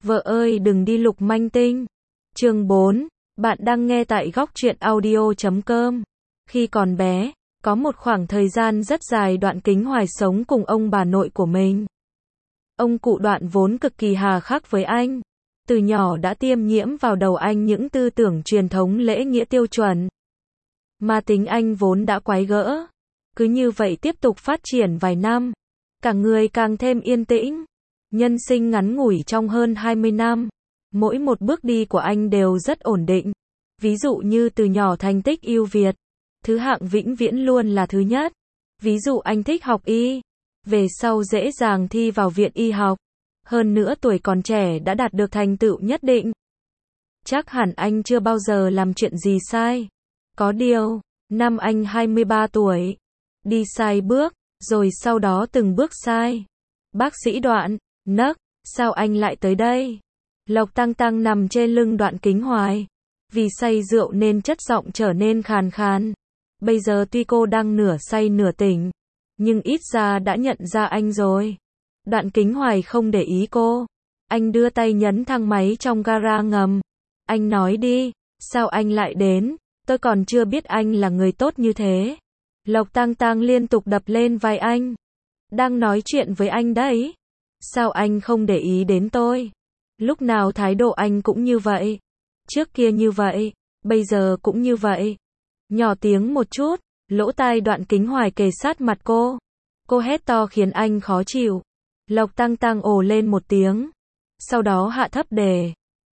Vợ ơi đừng đi lục manh tinh. Chương 4. Bạn đang nghe tại góc truyện audio.com. Khi còn bé, có một khoảng thời gian rất dài Đoạn Kính Hoài sống cùng ông bà nội của mình. Ông cụ Đoạn vốn cực kỳ hà khắc với anh. Từ nhỏ đã tiêm nhiễm vào đầu anh những tư tưởng truyền thống lễ nghĩa tiêu chuẩn. Mà tính anh vốn đã quái gỡ. Cứ như vậy tiếp tục phát triển vài năm. Cả người càng thêm yên tĩnh. Nhân sinh ngắn ngủi trong hơn 20 năm. Mỗi một bước đi của anh đều rất ổn định. Ví dụ như từ nhỏ thành tích ưu việt. Thứ hạng vĩnh viễn luôn là thứ nhất. Ví dụ anh thích học y. Về sau dễ dàng thi vào viện y học. Hơn nữa tuổi còn trẻ đã đạt được thành tựu nhất định. Chắc hẳn anh chưa bao giờ làm chuyện gì sai. Có điều, năm anh 23 tuổi. Đi sai bước, rồi sau đó từng bước sai. Bác sĩ Đoạn, nấc, sao anh lại tới đây? Lộc Tăng Tăng nằm trên lưng Đoạn Kính Hoài. Vì say rượu nên chất giọng trở nên khàn khàn. Bây giờ tuy cô đang nửa say nửa tỉnh, nhưng ít ra đã nhận ra anh rồi. Đoạn Kính Hoài không để ý cô. Anh đưa tay nhấn thang máy trong gara ngầm. Anh nói đi, sao anh lại đến? Tôi còn chưa biết anh là người tốt như thế. Lộc Tăng Tăng liên tục đập lên vai anh. Đang nói chuyện với anh đấy. Sao anh không để ý đến tôi? Lúc nào thái độ anh cũng như vậy. Trước kia như vậy, bây giờ cũng như vậy. Nhỏ tiếng một chút, lỗ tai Đoạn Kính Hoài kề sát mặt cô. Cô hét to khiến anh khó chịu. Lộc Tăng Tăng ồ lên một tiếng. Sau đó hạ thấp đề.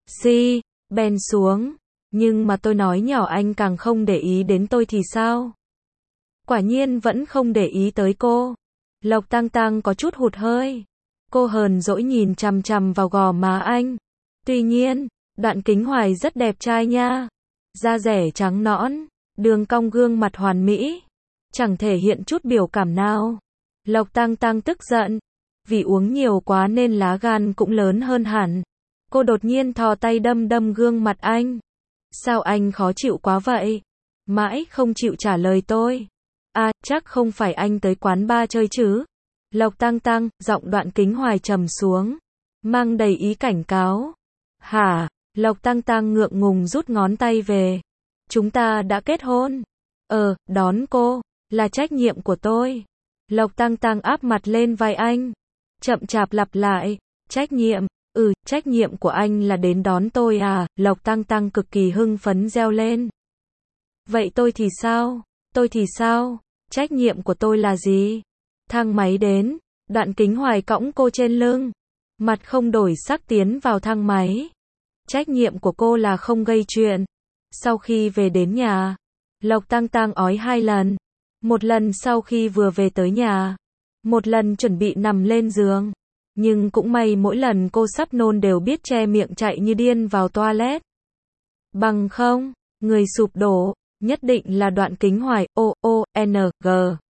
Ben xuống. Nhưng mà tôi nói nhỏ anh càng không để ý đến tôi thì sao? Quả nhiên vẫn không để ý tới cô. Lộc Tăng Tăng có chút hụt hơi. Cô hờn dỗi nhìn chằm chằm vào gò má anh. Tuy nhiên, Đoạn Kính Hoài rất đẹp trai nha. Da dẻ trắng nõn, đường cong gương mặt hoàn mỹ. Chẳng thể hiện chút biểu cảm nào. Lộc Tăng Tăng tức giận. Vì uống nhiều quá nên lá gan cũng lớn hơn hẳn. Cô đột nhiên thò tay đâm đâm gương mặt anh. Sao anh khó chịu quá vậy? Mãi không chịu trả lời tôi. À, chắc không phải anh tới quán bar chơi chứ? Lộc Tăng Tăng, giọng Đoạn Kính Hoài trầm xuống, mang đầy ý cảnh cáo. Hả? Lộc Tăng Tăng ngượng ngùng rút ngón tay về. Chúng ta đã kết hôn. Đón cô, là trách nhiệm của tôi. Lộc Tăng Tăng áp mặt lên vai anh. Chậm chạp lặp lại. Trách nhiệm? Trách nhiệm của anh là đến đón tôi à? Lộc Tăng Tăng cực kỳ hưng phấn reo lên. Vậy tôi thì sao? Tôi thì sao? Trách nhiệm của tôi là gì? Thang máy đến, Đoạn Kính Hoài cõng cô trên lưng. Mặt không đổi sắc tiến vào thang máy. Trách nhiệm của cô là không gây chuyện. Sau khi về đến nhà, Lộc Tăng Tăng ói 2 lần. Một lần sau khi vừa về tới nhà. Một lần chuẩn bị nằm lên giường. Nhưng cũng may mỗi lần cô sắp nôn đều biết che miệng chạy như điên vào toilet. Bằng không, người sụp đổ, nhất định là Đoạn Kính Hoài, OONG.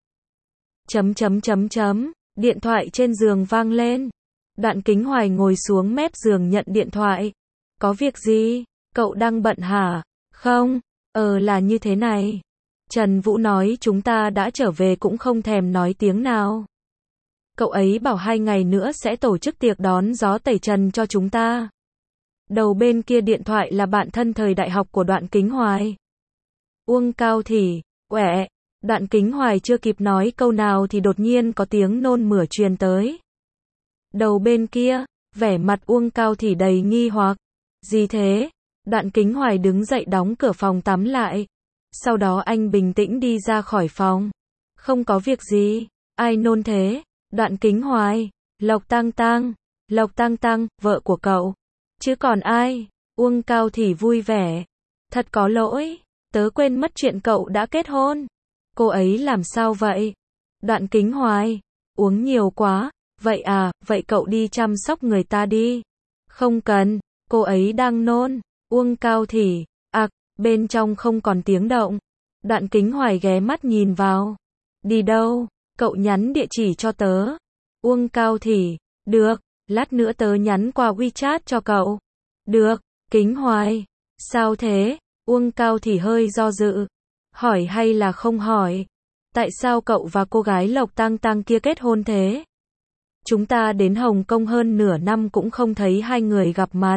Điện thoại trên giường vang lên. Đoạn Kính Hoài ngồi xuống mép giường nhận điện thoại. Có việc gì? Cậu đang bận hả? Không, là như thế này. Trần Vũ nói chúng ta đã trở về cũng không thèm nói tiếng nào. Cậu ấy bảo 2 ngày nữa sẽ tổ chức tiệc đón gió tẩy trần cho chúng ta. Đầu bên kia điện thoại là bạn thân thời đại học của Đoạn Kính Hoài. Uông Cao Thị, quẹ. Đoạn Kính Hoài chưa kịp nói câu nào thì đột nhiên có tiếng nôn mửa truyền tới. Đầu bên kia, vẻ mặt Uông Cao Thị đầy nghi hoặc. Gì thế? Đoạn Kính Hoài đứng dậy đóng cửa phòng tắm lại. Sau đó anh bình tĩnh đi ra khỏi phòng. Không có việc gì. Ai nôn thế? Đoạn Kính Hoài. Lộc Tăng Tăng. Lộc Tăng Tăng, vợ của cậu. Chứ còn ai? Uông Cao Thị vui vẻ. Thật có lỗi. Tớ quên mất chuyện cậu đã kết hôn. Cô ấy làm sao vậy? Đoạn Kính Hoài. Uống nhiều quá. Vậy à, vậy cậu đi chăm sóc người ta đi. Không cần, cô ấy đang nôn. Uông Cao Thị. Bên trong không còn tiếng động. Đoạn Kính Hoài ghé mắt nhìn vào. Đi đâu? Cậu nhắn địa chỉ cho tớ. Uông Cao Thị. Được, lát nữa tớ nhắn qua WeChat cho cậu. Được, Kính Hoài. Sao thế? Uông Cao Thị hơi do dự. Hỏi hay là không hỏi? Tại sao cậu và cô gái Lộc Tăng Tăng kia kết hôn thế? Chúng ta đến Hồng Kông hơn nửa năm cũng không thấy hai người gặp mặt.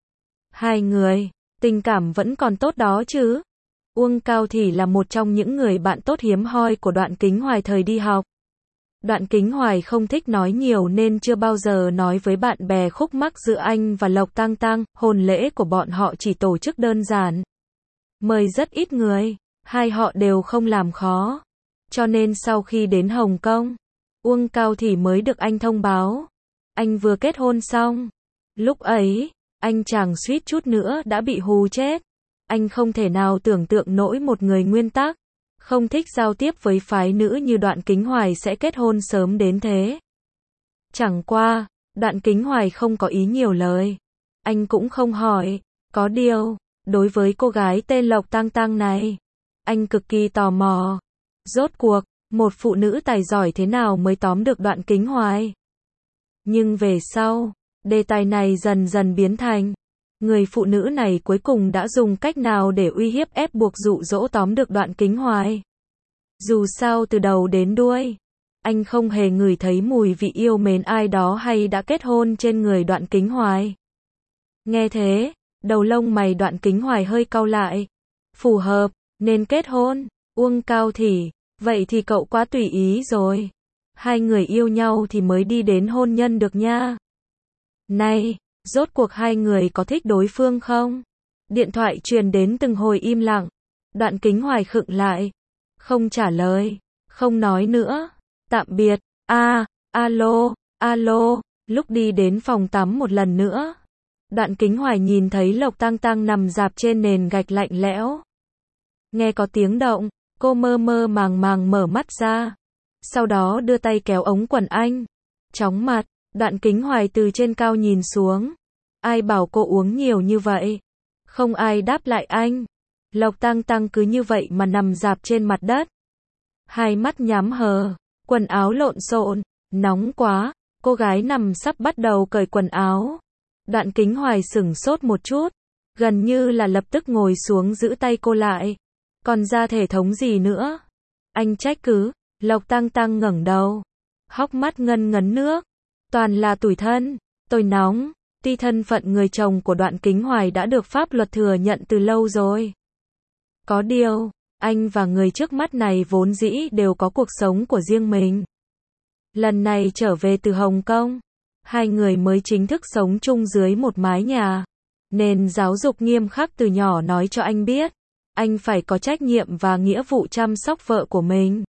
Hai người, tình cảm vẫn còn tốt đó chứ? Uông Cao Thị là một trong những người bạn tốt hiếm hoi của Đoạn Kính Hoài thời đi học. Đoạn Kính Hoài không thích nói nhiều nên chưa bao giờ nói với bạn bè khúc mắc giữa anh và Lộc Tang Tang, hôn lễ của bọn họ chỉ tổ chức đơn giản. Mời rất ít người, hai họ đều không làm khó. Cho nên sau khi đến Hồng Kông, Uông Cao Thị mới được anh thông báo. Anh vừa kết hôn xong. Lúc ấy, anh chàng suýt chút nữa đã bị hù chết. Anh không thể nào tưởng tượng nổi một người nguyên tắc, không thích giao tiếp với phái nữ như Đoạn Kính Hoài sẽ kết hôn sớm đến thế. Chẳng qua, Đoạn Kính Hoài không có ý nhiều lời. Anh cũng không hỏi. Có điều, đối với cô gái tên Lộc Tang Tang này, anh cực kỳ tò mò. Rốt cuộc, một phụ nữ tài giỏi thế nào mới tóm được Đoạn Kính Hoài? Nhưng về sau, đề tài này dần dần biến thành, người phụ nữ này cuối cùng đã dùng cách nào để uy hiếp ép buộc dụ dỗ tóm được Đoạn Kính Hoài? Dù sao từ đầu đến đuôi, anh không hề ngửi thấy mùi vị yêu mến ai đó hay đã kết hôn trên người Đoạn Kính Hoài. Nghe thế, đầu lông mày Đoạn Kính Hoài hơi cau lại. Phù hợp, nên kết hôn. Uông Cao Thị, vậy thì cậu quá tùy ý rồi. Hai người yêu nhau thì mới đi đến hôn nhân được nha. Này, rốt cuộc hai người có thích đối phương không? Điện thoại truyền đến từng hồi im lặng. Đoạn Kính Hoài khựng lại. Không trả lời, không nói nữa. Tạm biệt. Alo, alo. Lúc đi đến phòng tắm một lần nữa, Đoạn Kính Hoài nhìn thấy Lộc Tang Tang nằm rạp trên nền gạch lạnh lẽo. Nghe có tiếng động, cô mơ mơ màng màng mở mắt ra. Sau đó đưa tay kéo ống quần anh. Chóng mặt, Đoạn Kính Hoài từ trên cao nhìn xuống. Ai bảo cô uống nhiều như vậy? Không ai đáp lại anh. Lộc Tang Tang cứ như vậy mà nằm rạp trên mặt đất. Hai mắt nhắm hờ, quần áo lộn xộn, nóng quá. Cô gái nằm sắp bắt đầu cởi quần áo. Đoạn Kính Hoài sửng sốt một chút, gần như là lập tức ngồi xuống giữ tay cô lại. Còn ra thể thống gì nữa? Anh trách cứ. Lộc Tang Tang ngẩng đầu, hốc mắt ngân ngấn nước. Toàn là tủi thân, tôi nóng. Tuy thân phận người chồng của Đoạn Kính Hoài đã được pháp luật thừa nhận từ lâu rồi. Có điều, anh và người trước mắt này vốn dĩ đều có cuộc sống của riêng mình. Lần này trở về từ Hồng Kông, hai người mới chính thức sống chung dưới một mái nhà. Nên giáo dục nghiêm khắc từ nhỏ nói cho anh biết, anh phải có trách nhiệm và nghĩa vụ chăm sóc vợ của mình.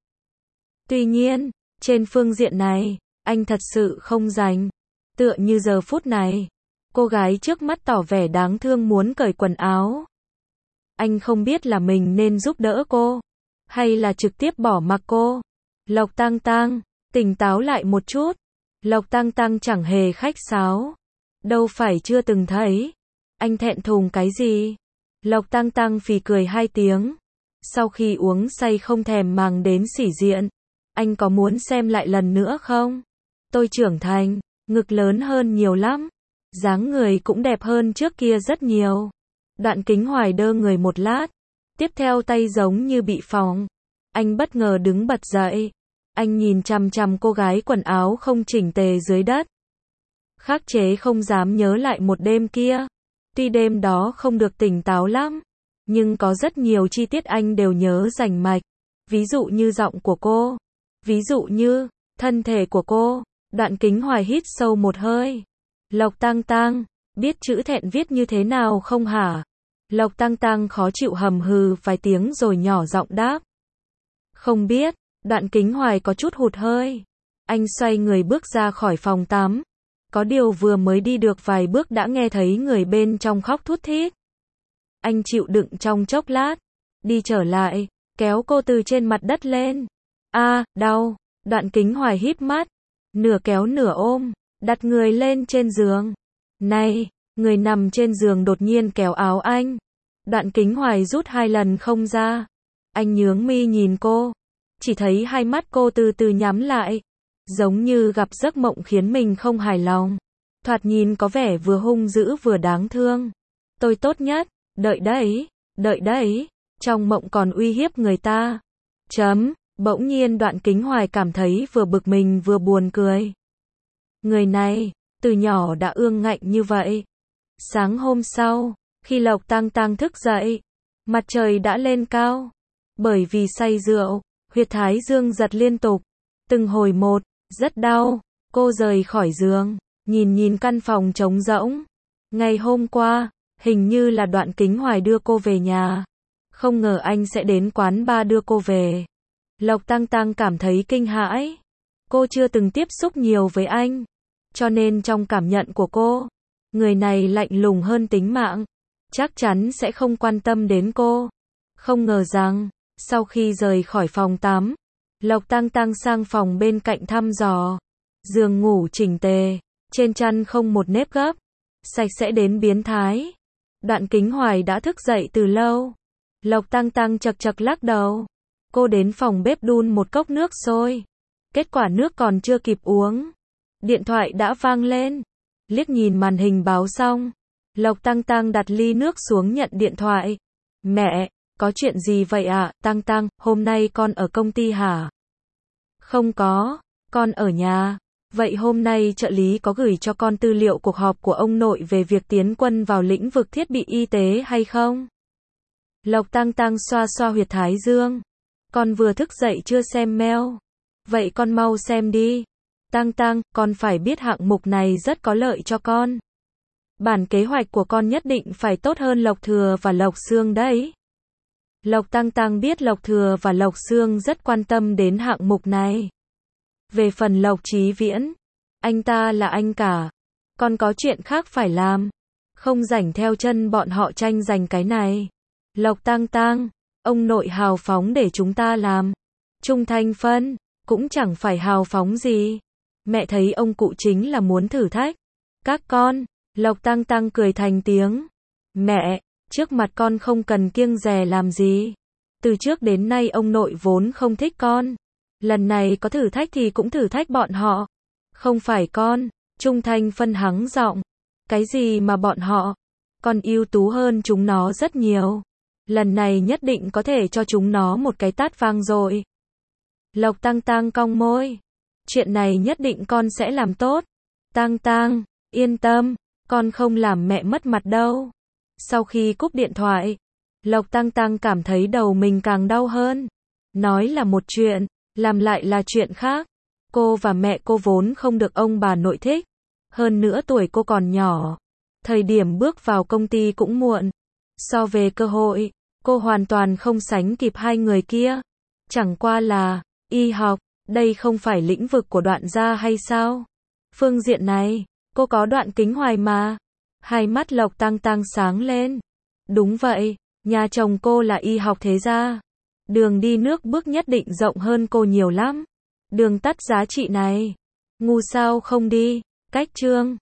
Tuy nhiên, trên phương diện này, anh thật sự không rành. Tựa như giờ phút này, cô gái trước mắt tỏ vẻ đáng thương muốn cởi quần áo. Anh không biết là mình nên giúp đỡ cô, hay là trực tiếp bỏ mặc cô. Lộc Tang Tang, tỉnh táo lại một chút. Lộc Tang Tang chẳng hề khách sáo. Đâu phải chưa từng thấy. Anh thẹn thùng cái gì? Lộc Tang Tang phì cười hai tiếng. Sau khi uống say không thèm màng đến sĩ diện. Anh có muốn xem lại lần nữa không? Tôi trưởng thành, ngực lớn hơn nhiều lắm. Dáng người cũng đẹp hơn trước kia rất nhiều. Đoạn Kính Hoài đơ người một lát. Tiếp theo tay giống như bị phỏng. Anh bất ngờ đứng bật dậy. Anh nhìn chằm chằm cô gái quần áo không chỉnh tề dưới đất. Khắc chế không dám nhớ lại một đêm kia. Tuy đêm đó không được tỉnh táo lắm, nhưng có rất nhiều chi tiết anh đều nhớ rành mạch. Ví dụ như giọng của cô. Ví dụ như thân thể của cô. Đoạn Kính Hoài hít sâu một hơi. Lộc Tang Tang, biết chữ thẹn viết như thế nào không hả? Lộc Tang Tang khó chịu hầm hừ vài tiếng rồi nhỏ giọng đáp. Không biết. Đoạn Kính Hoài có chút hụt hơi. Anh xoay người bước ra khỏi phòng tắm. Có điều vừa mới đi được vài bước đã nghe thấy người bên trong khóc thút thít. Anh chịu đựng trong chốc lát. Đi trở lại, kéo cô từ trên mặt đất lên. Đau. Đoạn Kính Hoài híp mắt. Nửa kéo nửa ôm. Đặt người lên trên giường. Này, người nằm trên giường đột nhiên kéo áo anh. Đoạn Kính Hoài rút hai lần không ra. Anh nhướng mi nhìn cô. Chỉ thấy hai mắt cô từ từ nhắm lại. Giống như gặp giấc mộng khiến mình không hài lòng. Thoạt nhìn có vẻ vừa hung dữ vừa đáng thương. Tôi tốt nhất, đợi đấy. Trong mộng còn uy hiếp người ta. Bỗng nhiên Đoạn Kính Hoài cảm thấy vừa bực mình vừa buồn cười. Người này, từ nhỏ đã ương ngạnh như vậy. Sáng hôm sau, khi Lộc Tang Tang thức dậy, mặt trời đã lên cao. Bởi vì say rượu, huyệt thái dương giật liên tục. Từng hồi một, rất đau. Cô rời khỏi giường, nhìn căn phòng trống rỗng. Ngày hôm qua, hình như là Đoạn Kính Hoài đưa cô về nhà. Không ngờ anh sẽ đến quán bar đưa cô về. Lộc Tang Tang cảm thấy kinh hãi. Cô chưa từng tiếp xúc nhiều với anh. Cho nên trong cảm nhận của cô, người này lạnh lùng hơn tính mạng. Chắc chắn sẽ không quan tâm đến cô. Không ngờ rằng, sau khi rời khỏi phòng tắm, Lộc Tang Tang sang phòng bên cạnh thăm dò. Giường ngủ chỉnh tề, trên chăn không một nếp gấp, sạch sẽ đến biến thái. Đoạn Kính Hoài đã thức dậy từ lâu. Lộc Tang Tang chật chật lắc đầu. Cô đến phòng bếp đun một cốc nước sôi. Kết quả nước còn chưa kịp uống, điện thoại đã vang lên. Liếc nhìn màn hình báo xong, Lộc Tang Tang đặt ly nước xuống nhận điện thoại. Mẹ, có chuyện gì vậy ạ? Tang Tang, hôm nay con ở công ty hả? Không có, con ở nhà. Vậy hôm nay trợ lý có gửi cho con tư liệu cuộc họp của ông nội về việc tiến quân vào lĩnh vực thiết bị y tế hay không? Lộc Tang Tang xoa xoa huyệt thái dương. Con vừa thức dậy chưa xem mail. Vậy con mau xem đi. Tang Tang, con phải biết hạng mục này rất có lợi cho con. Bản kế hoạch của con nhất định phải tốt hơn Lộc Thừa và Lộc Xương đấy. Lộc Tang Tang biết Lộc Thừa và Lộc Xương rất quan tâm đến hạng mục này. Về phần Lộc Chí Viễn, anh ta là anh cả. Con có chuyện khác phải làm. Không rảnh theo chân bọn họ tranh giành cái này. Lộc Tang Tang, ông nội hào phóng để chúng ta làm. Trung Thanh Phân, cũng chẳng phải hào phóng gì. Mẹ thấy ông cụ chính là muốn thử thách các con. Lộc Tang Tang cười thành tiếng. Mẹ, trước mặt con không cần kiêng dè làm gì. Từ trước đến nay ông nội vốn không thích con. Lần này có thử thách thì cũng thử thách bọn họ. Không phải con. Trung Thanh Phân hắng giọng. Cái gì mà bọn họ? Con ưu tú hơn chúng nó rất nhiều. Lần này nhất định có thể cho chúng nó một cái tát vang dội. Lộc Tang Tang cong môi. Chuyện này nhất định con sẽ làm tốt. Tang Tang, yên tâm, con không làm mẹ mất mặt đâu. Sau khi cúp điện thoại, Lộc Tang Tang cảm thấy đầu mình càng đau hơn. Nói là một chuyện, làm lại là chuyện khác. Cô và mẹ cô vốn không được ông bà nội thích. Hơn nữa tuổi cô còn nhỏ. Thời điểm bước vào công ty cũng muộn. So về cơ hội, cô hoàn toàn không sánh kịp hai người kia. Chẳng qua là, y học, đây không phải lĩnh vực của Đoạn gia hay sao? Phương diện này, cô có Đoạn Kính Hoài mà. Hai mắt Lộc Tang Tang sáng lên. Đúng vậy, nhà chồng cô là y học thế gia. Đường đi nước bước nhất định rộng hơn cô nhiều lắm. Đường tắt giá trị này. Ngu sao không đi. Cách chương